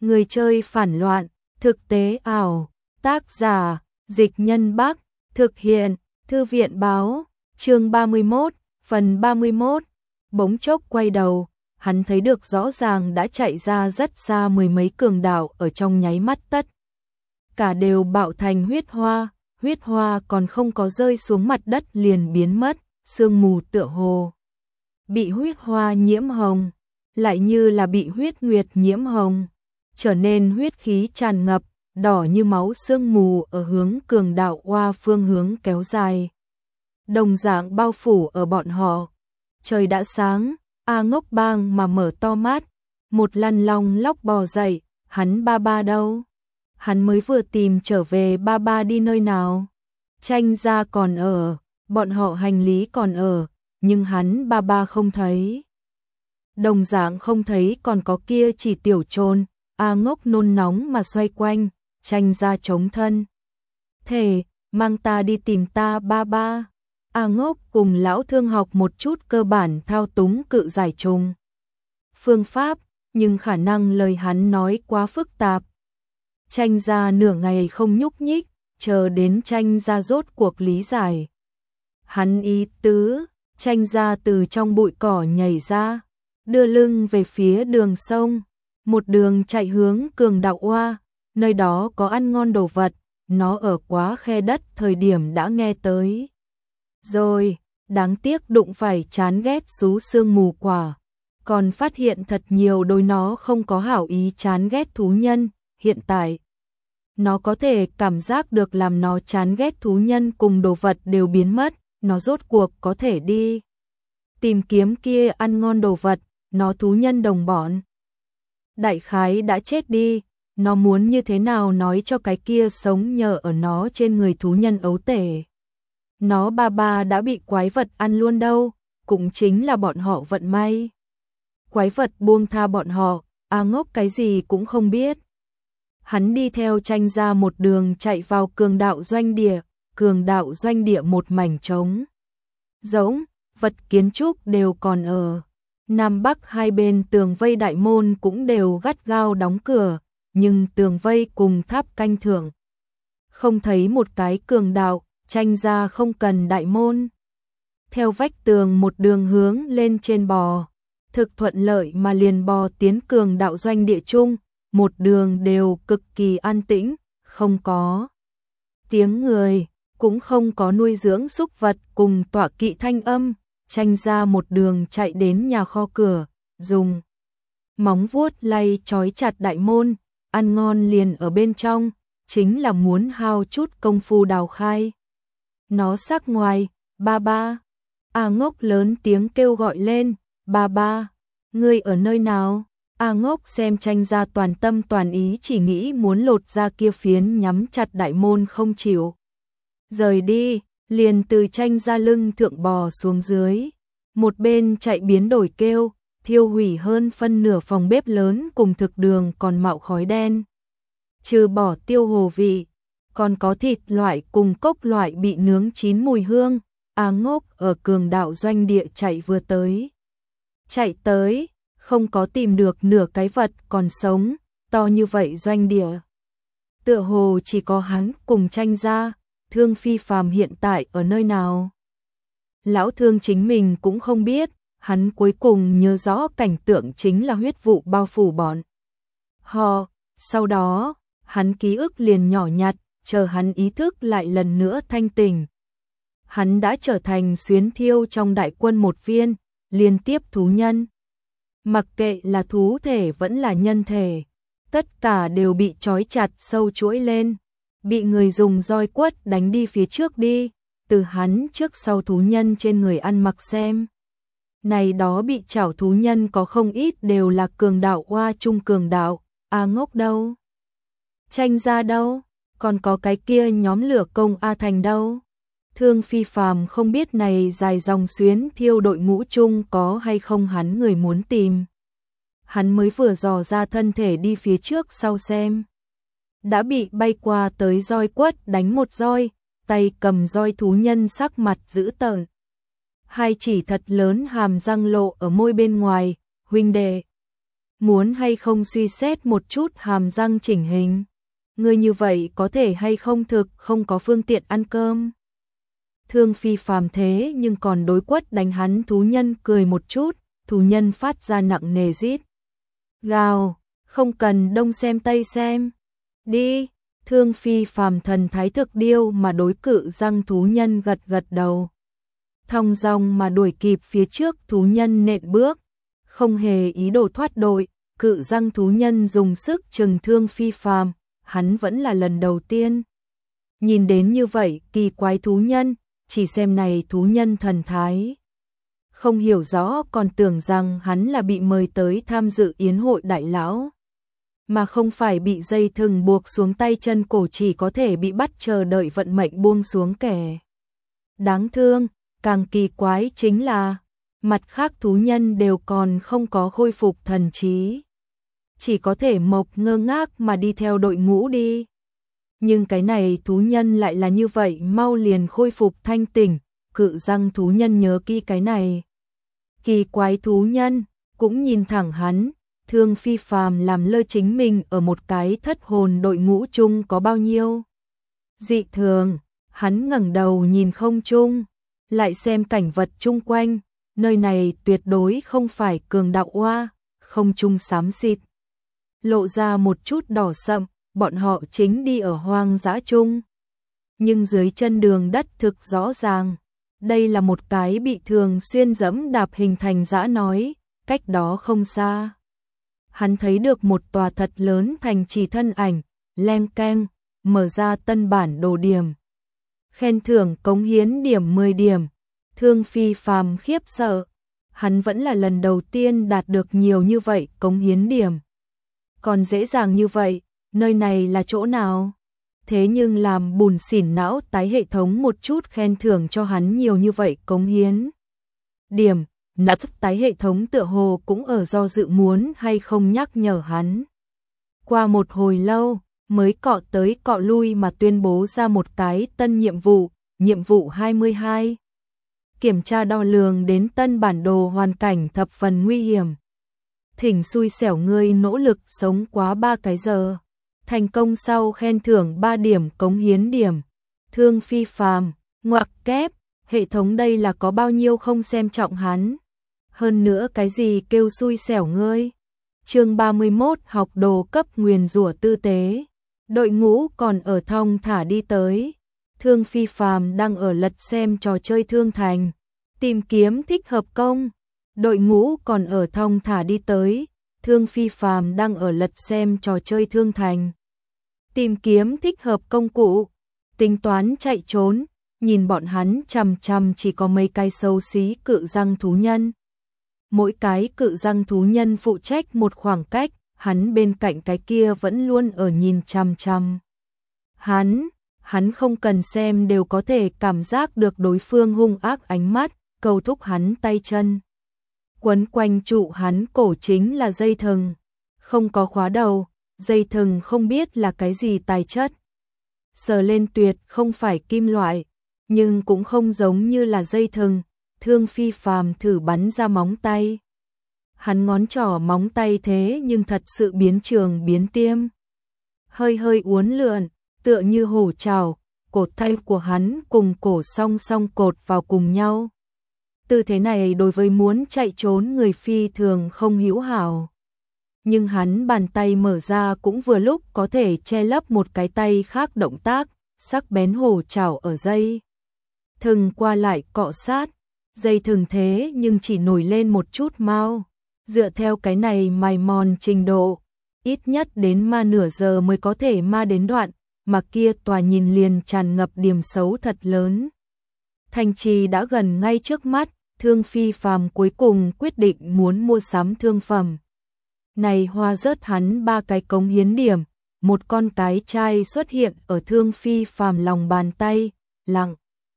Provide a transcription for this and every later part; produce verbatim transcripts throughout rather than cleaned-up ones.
Người chơi phản loạn, thực tế ảo, tác giả, Dịch Nhân Bắc, thực hiện, Thư viện báo, chương ba mươi mốt, phần ba mươi mốt, bỗng chốc quay đầu, hắn thấy được rõ ràng đã chạy ra rất xa mười mấy cường đạo ở trong nháy mắt tất. Cả đều bạo thành huyết hoa, huyết hoa còn không có rơi xuống mặt đất liền biến mất, sương mù tựa hồ. Bị huyết hoa nhiễm hồng, lại như là bị huyết nguyệt nhiễm hồng, trở nên huyết khí tràn ngập, đỏ như máu sương mù ở hướng cường đạo hoa phương hướng kéo dài. Đồng dạng bao phủ ở bọn họ. Trời đã sáng, A Ngốc bang mà mở to mắt, một lăn long lóc bò dậy, hắn ba ba đâu? Hắn mới vừa tìm trở về, ba ba đi nơi nào? Tranh gia còn ở, bọn họ hành lý còn ở, nhưng hắn ba ba không thấy. Đồng dạng không thấy còn có kia chỉ tiểu trồn. A Ngốc nôn nóng mà xoay quanh, tranh gia chống thân. Thề, mang ta đi tìm ta ba ba. A Ngốc cùng lão thương học một chút cơ bản thao túng cự giải trùng phương pháp, nhưng khả năng lời hắn nói quá phức tạp. Tranh gia nửa ngày không nhúc nhích, chờ đến tranh gia rốt cuộc lý giải. Hắn ý tứ, tranh gia từ trong bụi cỏ nhảy ra, đưa lưng về phía đường sông, một đường chạy hướng cường đạo oa, nơi đó có ăn ngon đồ vật, nó ở quá khe đất thời điểm đã nghe tới. Rồi, đáng tiếc đụng phải chán ghét xú sương mù quả, còn phát hiện thật nhiều đôi nó không có hảo ý chán ghét thú nhân, hiện tại. Nó có thể cảm giác được làm nó chán ghét thú nhân cùng đồ vật đều biến mất, nó rốt cuộc có thể đi tìm kiếm kia ăn ngon đồ vật, nó thú nhân đồng bọn. Đại khái đã chết đi, nó muốn như thế nào nói cho cái kia sống nhờ ở nó trên người thú nhân ấu tể. Nó ba ba đã bị quái vật ăn luôn đâu, cũng chính là bọn họ vận may. Quái vật buông tha bọn họ, A Ngốc cái gì cũng không biết. Hắn đi theo tranh gia một đường chạy vào cường đạo doanh địa, cường đạo doanh địa một mảnh trống rỗng, vật kiến trúc đều còn ở. Nam Bắc hai bên tường vây đại môn cũng đều gắt gao đóng cửa, nhưng tường vây cùng tháp canh thượng. Không thấy một cái cường đạo, tranh gia không cần đại môn. Theo vách tường một đường hướng lên trên bò, thực thuận lợi mà liền bò tiến cường đạo doanh địa chung, một đường đều cực kỳ an tĩnh, không có tiếng người, cũng không có nuôi dưỡng súc vật cùng tọa kỵ thanh âm. Tranh ra một đường chạy đến nhà kho cửa, dùng móng vuốt lay trói chặt đại môn, ăn ngon liền ở bên trong, chính là muốn hao chút công phu đào khai. Nó sắc ngoài, ba ba. A Ngốc lớn tiếng kêu gọi lên, ba ba, ngươi ở nơi nào? A Ngốc xem tranh ra toàn tâm toàn ý chỉ nghĩ muốn lột ra kia phiến nhắm chặt đại môn không chịu. Rời đi. Liền từ tranh ra lưng thượng bò xuống dưới, một bên chạy biến đổi kêu, thiêu hủy hơn phân nửa phòng bếp lớn cùng thực đường còn mạo khói đen. Trừ bỏ tiêu hồ vị, còn có thịt loại cùng cốc loại bị nướng chín mùi hương. A Ngốc ở cường đạo doanh địa chạy vừa tới. Chạy tới, không có tìm được nửa cái vật còn sống, to như vậy doanh địa. Tựa hồ chỉ có hắn cùng tranh ra. Thương Phi Phàm hiện tại ở nơi nào? Lão Thương chính mình cũng không biết, hắn cuối cùng nhớ rõ cảnh tượng chính là huyết vụ bao phủ bọn họ, sau đó, hắn ký ức liền nhỏ nhặt, chờ hắn ý thức lại lần nữa thanh tỉnh. Hắn đã trở thành xuyến thiêu trong đại quân một viên, liên tiếp thú nhân. Mặc kệ là thú thể vẫn là nhân thể, tất cả đều bị trói chặt sâu chuỗi lên. Bị người dùng roi quất đánh đi phía trước đi, từ hắn trước sau thú nhân trên người ăn mặc xem. Này đó bị chảo thú nhân có không ít đều là cường đạo oa trung cường đạo, A Ngốc đâu? Tranh ra đâu? Còn có cái kia nhóm lửa công A Thành đâu? Thương Phi Phàm không biết này dài dòng xuyến thiêu đội ngũ chung có hay không hắn người muốn tìm. Hắn mới vừa dò ra thân thể đi phía trước sau xem. Đã bị bay qua tới roi quất đánh một roi, tay cầm roi thú nhân sắc mặt dữ tợn. Hai chỉ thật lớn hàm răng lộ ở môi bên ngoài, huynh đệ. muốn hay không suy xét một chút hàm răng chỉnh hình? Ngươi như vậy có thể hay không thực không có phương tiện ăn cơm? Thương Phi Phàm thế nhưng còn đối quất đánh hắn thú nhân cười một chút, thú nhân phát ra nặng nề rít gào, không cần đông xem tây xem. Đi, Thương Phi Phàm thần thái thực điêu mà đối cự răng thú nhân gật gật đầu. Thong dong mà đuổi kịp phía trước thú nhân nện bước, không hề ý đồ thoát đội, cự răng thú nhân dùng sức trừng Thương Phi Phàm, hắn vẫn là lần đầu tiên nhìn đến như vậy kỳ quái thú nhân, chỉ xem này thú nhân thần thái. Không hiểu rõ còn tưởng rằng hắn là bị mời tới tham dự yến hội đại lão, mà không phải bị dây thừng buộc xuống tay chân cổ chỉ có thể bị bắt chờ đợi vận mệnh buông xuống kẻ. Đáng thương, càng kỳ quái chính là, mặt khác thú nhân đều còn không có khôi phục thần trí. Chỉ có thể mộc ngơ ngác mà đi theo đội ngũ đi. Nhưng cái này thú nhân lại là như vậy mau liền khôi phục thanh tỉnh, cự răng thú nhân nhớ kỹ cái này. Kỳ quái thú nhân, cũng nhìn thẳng hắn, Thương Phi Phàm làm lơ chính mình ở một cái thất hồn đội ngũ chung có bao nhiêu. Dị thường, hắn ngẩng đầu nhìn không chung, lại xem cảnh vật chung quanh, nơi này tuyệt đối không phải cường đạo oa, không trung xám xịt. Lộ ra một chút đỏ sậm, bọn họ chính đi ở hoang dã chung. Nhưng dưới chân đường đất thực rõ ràng, đây là một cái bị thường xuyên dẫm đạp hình thành dã nói, cách đó không xa. Hắn thấy được một tòa thật lớn thành trì thân ảnh, leng keng, mở ra tân bản đồ điểm. Khen thưởng cống hiến điểm mười điểm, Thương Phi Phàm khiếp sợ, hắn vẫn là lần đầu tiên đạt được nhiều như vậy cống hiến điểm. Còn dễ dàng như vậy, nơi này là chỗ nào? Thế nhưng làm bùn xỉn não tái hệ thống một chút khen thưởng cho hắn nhiều như vậy cống hiến điểm, nát tái hệ thống tựa hồ cũng ở do dự muốn hay không nhắc nhở hắn. Qua một hồi lâu, mới cọ tới cọ lui mà tuyên bố ra một cái tân nhiệm vụ, nhiệm vụ hai mươi hai. Kiểm tra đo lường đến tân bản đồ hoàn cảnh thập phần nguy hiểm. Thỉnh xui xẻo ngươi nỗ lực sống quá ba cái giờ. Thành công sau khen thưởng ba điểm cống hiến điểm. Thương Phi Phàm, ngoặc kép, hệ thống đây là có bao nhiêu không xem trọng hắn. Hơn nữa cái gì kêu xui xẻo ngươi. Chương ba mươi mốt học đồ cấp nguyền rủa tư tế. Đội ngũ còn ở thong thả đi tới. Thương Phi Phàm đang ở lật xem trò chơi thương thành, tìm kiếm thích hợp công. Đội ngũ còn ở thong thả đi tới, Thương Phi Phàm đang ở lật xem trò chơi thương thành, tìm kiếm thích hợp công cụ, tính toán chạy trốn, nhìn bọn hắn chằm chằm chỉ có mấy cái xấu xí cự răng thú nhân. Mỗi cái cự răng thú nhân phụ trách một khoảng cách, hắn bên cạnh cái kia vẫn luôn ở nhìn chằm chằm. Hắn, hắn không cần xem đều có thể cảm giác được đối phương hung ác ánh mắt, cầu thúc hắn tay chân. Quấn quanh trụ hắn cổ chính là dây thừng, không có khóa đầu, dây thừng không biết là cái gì tài chất. Sờ lên tuyệt không phải kim loại, nhưng cũng không giống như là dây thừng. Thương Phi Phàm thử bắn ra móng tay. Hắn ngón trỏ móng tay thế nhưng thật sự biến trường biến tiêm. Hơi hơi uốn lượn, tựa như hổ trảo, cột tay của hắn cùng cổ song song cột vào cùng nhau. Tư thế này đối với muốn chạy trốn người phi thường không hữu hảo. Nhưng hắn bàn tay mở ra cũng vừa lúc có thể che lấp một cái tay khác động tác, sắc bén hổ trảo ở dây thừng qua lại cọ sát, dây thừng thế nhưng chỉ nổi lên một chút mau. Dựa theo cái này mài mòn trình độ, ít nhất đến ma nửa giờ mới có thể ma đến đoạn, mà kia tòa nhìn liền tràn ngập điểm xấu thật lớn. Thành trì đã gần ngay trước mắt, Thương Phi Phàm cuối cùng quyết định muốn mua sắm thương phẩm. Này hoa rớt hắn ba cái cống hiến điểm, một con cái chai xuất hiện ở Thương Phi Phàm lòng bàn tay, lặng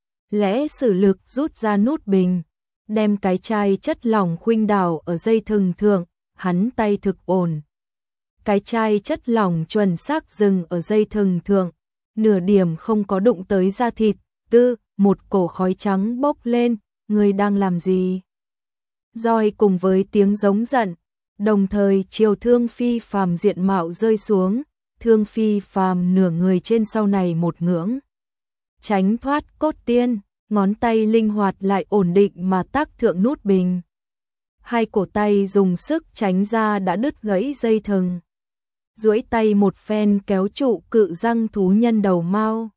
lẽ sử lực rút ra nút bình, đem cái chai chất lỏng khuynh đảo ở dây thừng thượng, hắn tay thực ổn. Cái chai chất lỏng chuẩn xác dừng ở dây thừng thượng, nửa điểm không có đụng tới da thịt, tư, một cổ khói trắng bốc lên, người đang làm gì? Roi cùng với tiếng giống giận, đồng thời chiều Thương Phi Phàm diện mạo rơi xuống, Thương Phi Phàm nửa người trên sau này một ngưỡng. Tránh thoát cốt tiên, ngón tay linh hoạt lại ổn định mà tác thượng nút bình. Hai cổ tay dùng sức tránh ra đã đứt gãy dây thừng. Duỗi tay một phen kéo trụ cự răng thú nhân đầu mao.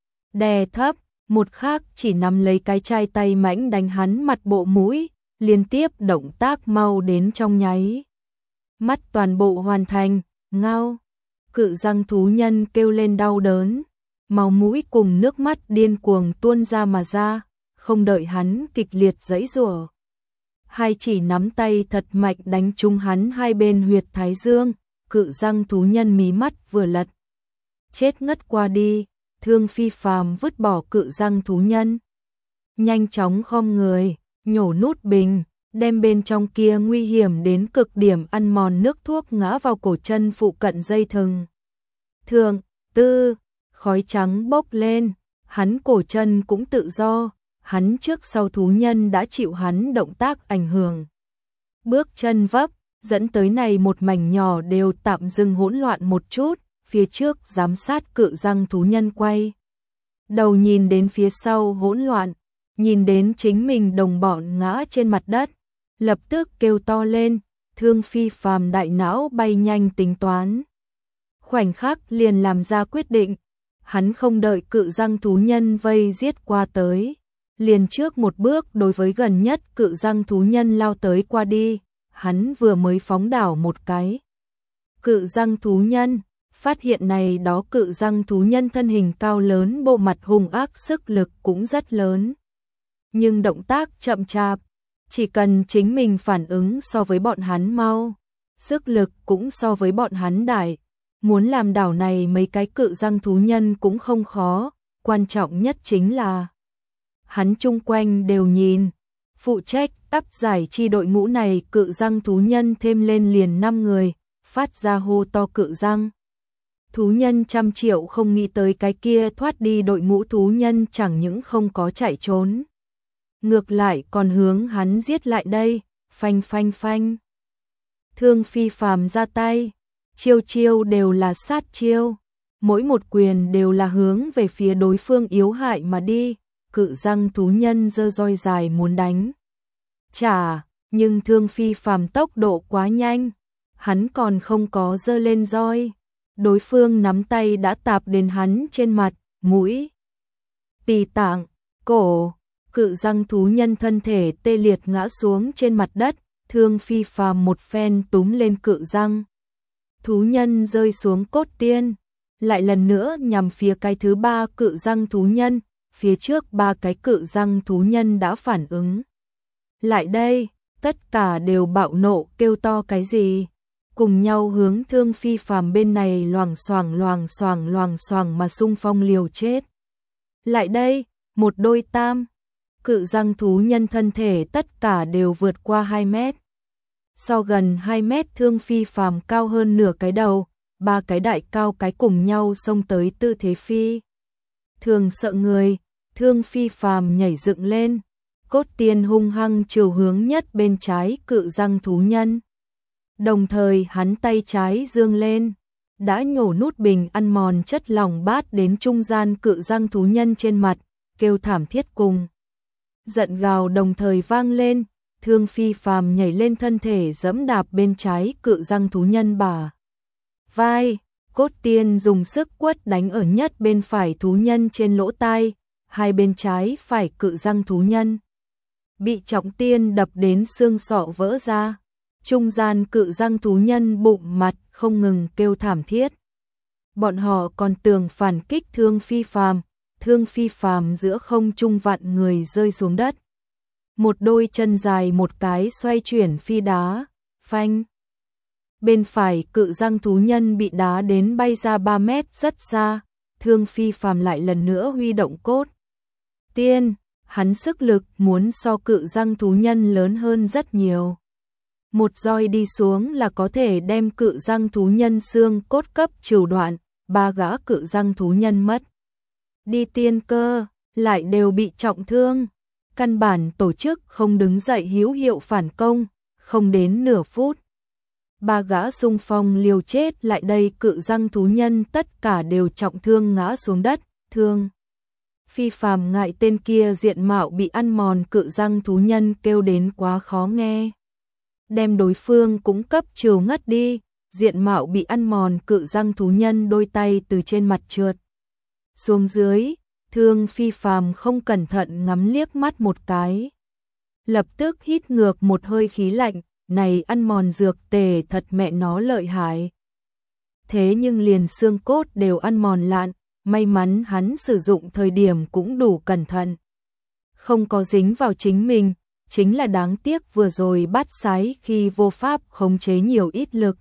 Đè thấp, một khác chỉ nắm lấy cái chai tay mãnh đánh hắn mặt bộ mũi, liên tiếp động tác mau đến trong nháy. Mắt toàn bộ hoàn thành, ngao. Cự răng thú nhân kêu lên đau đớn, máu mũi cùng nước mắt điên cuồng tuôn ra mà ra, không đợi hắn kịch liệt giãy giụa. Hai chỉ nắm tay thật mạnh đánh trúng hắn hai bên huyệt thái dương, cự răng thú nhân mí mắt vừa lật. Chết ngất qua đi, Thương Phi Phàm vứt bỏ cự răng thú nhân. Nhanh chóng khom người, nhổ nút bình, đem bên trong kia nguy hiểm đến cực điểm ăn mòn nước thuốc ngã vào cổ chân phụ cận dây thừng. Thượng, tư, khói trắng bốc lên, hắn cổ chân cũng tự do, hắn trước sau thú nhân đã chịu hắn động tác ảnh hưởng. Bước chân vấp, dẫn tới này một mảnh nhỏ đều tạm dừng hỗn loạn một chút, phía trước giám sát cự răng thú nhân quay. Đầu nhìn đến phía sau hỗn loạn, nhìn đến chính mình đồng bọn ngã trên mặt đất, lập tức kêu to lên, Thương Phi Phàm đại não bay nhanh tính toán. Khoảnh khắc liền làm ra quyết định, hắn không đợi cự răng thú nhân vây giết qua tới, liền trước một bước đối với gần nhất cự răng thú nhân lao tới qua đi, hắn vừa mới phóng đảo một cái. Cự răng thú nhân, phát hiện này đó cự răng thú nhân thân hình cao lớn, bộ mặt hung ác, sức lực cũng rất lớn. Nhưng động tác chậm chạp, chỉ cần chính mình phản ứng so với bọn hắn mau, sức lực cũng so với bọn hắn đại, muốn làm đảo này mấy cái cự răng thú nhân cũng không khó, quan trọng nhất chính là hắn chung quanh đều nhìn, phụ trách áp giải chi đội ngũ này cự răng thú nhân thêm lên liền năm người, phát ra hô to cự răng. Thú nhân trăm triệu không nghĩ tới cái kia thoát đi đội ngũ thú nhân chẳng những không có chạy trốn, ngược lại còn hướng hắn giết lại đây, phanh phanh phanh. Thương Phi Phàm ra tay, chiêu chiêu đều là sát chiêu, mỗi một quyền đều là hướng về phía đối phương yếu hại mà đi, cự răng thú nhân giơ roi dài muốn đánh. Chả, nhưng Thương Phi Phàm tốc độ quá nhanh, hắn còn không có giơ lên roi, đối phương nắm tay đã tạp đến hắn trên mặt, mũi, tỳ tạng, cổ, cự răng thú nhân thân thể tê liệt ngã xuống trên mặt đất, Thương Phi Phàm một phen túm lên cự răng. Thú nhân rơi xuống cốt tiên, lại lần nữa nhằm phía cái thứ ba cự răng thú nhân, phía trước ba cái cự răng thú nhân đã phản ứng. Lại đây, tất cả đều bạo nộ kêu to cái gì, cùng nhau hướng Thương Phi Phàm bên này loàng xoàng loàng xoàng loàng xoàng mà xung phong liều chết. Lại đây, một đôi tam, cự răng thú nhân thân thể tất cả đều vượt qua hai mét. So gần hai mét Thương Phi Phàm cao hơn nửa cái đầu, ba cái đại cao cái cùng nhau xông tới tư thế phi. Thường sợ người, Thương Phi Phàm nhảy dựng lên, cốt tiên hung hăng chiều hướng nhất bên trái cự răng thú nhân. Đồng thời hắn tay trái dương lên, đã nhổ nút bình ăn mòn chất lỏng bát đến trung gian cự răng thú nhân trên mặt, kêu thảm thiết cùng. Giận gào đồng thời vang lên, Thương Phi Phàm nhảy lên thân thể giẫm đạp bên trái cự răng thú nhân bả vai, cốt tiên dùng sức quất đánh ở nhất bên phải thú nhân trên lỗ tai, hai bên trái phải cự răng thú nhân bị trọng tiên đập đến xương sọ vỡ ra, trung gian cự răng thú nhân bụng mặt không ngừng kêu thảm thiết. Bọn họ còn tưởng phản kích Thương Phi Phàm, Thương Phi Phàm giữa không trung vặn người rơi xuống đất. Một đôi chân dài một cái xoay chuyển phi đá, phanh. Bên phải cự răng thú nhân bị đá đến bay ra ba mét rất xa, Thương Phi Phàm lại lần nữa huy động cốt tiên, hắn sức lực muốn so cự răng thú nhân lớn hơn rất nhiều. Một roi đi xuống là có thể đem cự răng thú nhân xương cốt cấp trừ đoạn, ba gã cự răng thú nhân mất đi tiên cơ, lại đều bị trọng thương. Căn bản tổ chức không đứng dậy hữu hiệu phản công, không đến nửa phút. Ba gã xung phong liều chết lại đây, cự răng thú nhân tất cả đều trọng thương ngã xuống đất. Thương Phi Phàm ngại tên kia diện mạo bị ăn mòn, cự răng thú nhân kêu đến quá khó nghe, đem đối phương cũng cấp trừ ngất đi. Diện mạo bị ăn mòn, cự răng thú nhân đôi tay từ trên mặt trượt xuống dưới. Thương Phi Phàm không cẩn thận ngắm liếc mắt một cái, lập tức hít ngược một hơi khí lạnh, này ăn mòn dược tề thật mẹ nó lợi hại. Thế nhưng liền xương cốt đều ăn mòn lạn, may mắn hắn sử dụng thời điểm cũng đủ cẩn thận, không có dính vào chính mình, chính là đáng tiếc vừa rồi bắt sái khi vô pháp khống chế nhiều ít lực.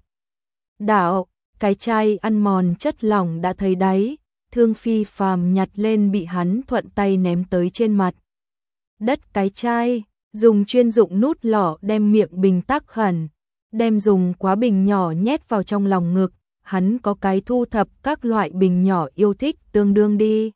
Đạo, cái chai ăn mòn chất lỏng đã thấy đáy, Thương Phi Phàm nhặt lên bị hắn thuận tay ném tới trên mặt đất cái chai, dùng chuyên dụng nút lọ đem miệng bình tắc khẩn, đem dùng quá bình nhỏ nhét vào trong lòng ngực. Hắn có cái thu thập các loại bình nhỏ yêu thích tương đương đi.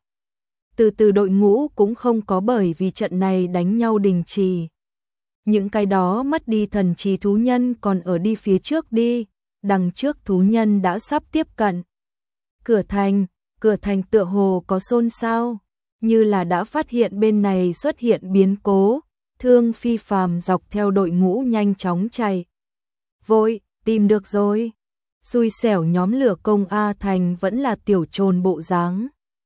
Từ từ đội ngũ cũng không có bởi vì trận này đánh nhau đình trì. Những cái đó mất đi thần trí thú nhân còn ở đi phía trước đi, đằng trước thú nhân đã sắp tiếp cận. Cửa thành, cửa thành tựa hồ có xôn xao, như là đã phát hiện bên này xuất hiện biến cố. Thương Phi Phàm dọc theo đội ngũ nhanh chóng chạy. Vội, tìm được rồi. Xui xẻo nhóm lửa công A Thành vẫn là tiểu trồn bộ dáng.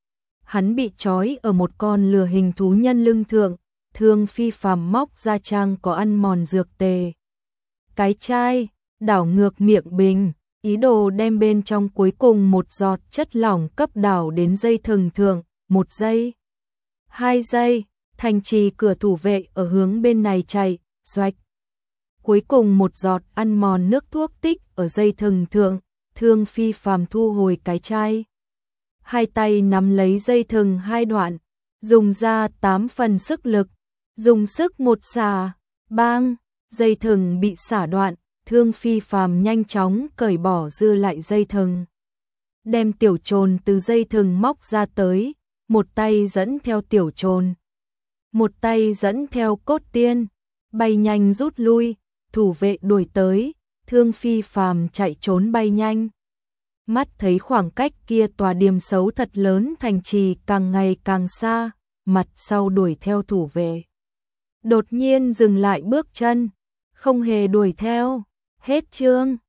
Hắn bị trói ở một con lừa hình thú nhân lưng thượng. Thương Phi Phàm móc ra trang có ăn mòn dược tề. Cái chai, đảo ngược miệng bình, ý đồ đem bên trong cuối cùng một giọt chất lỏng cấp đảo đến dây thừng thượng. Một giây, hai giây, thành trì cửa thủ vệ ở hướng bên này chạy, xoạch. Cuối cùng một giọt ăn mòn nước thuốc tích ở dây thừng thượng. Thương Phi Phàm thu hồi cái chai, hai tay nắm lấy dây thừng hai đoạn, dùng ra tám phần sức lực, dùng sức một xả, bang, dây thừng bị xả đoạn. Thương Phi Phàm nhanh chóng cởi bỏ dư lại dây thừng, đem tiểu trồn từ dây thừng móc ra tới, một tay dẫn theo tiểu trồn, một tay dẫn theo cốt tiên, bay nhanh rút lui. Thủ vệ đuổi tới, Thương Phi Phàm chạy trốn bay nhanh. Mắt thấy khoảng cách kia tòa điểm xấu thật lớn thành trì càng ngày càng xa, mặt sau đuổi theo thủ vệ. Đột nhiên dừng lại bước chân, không hề đuổi theo. Hết chương.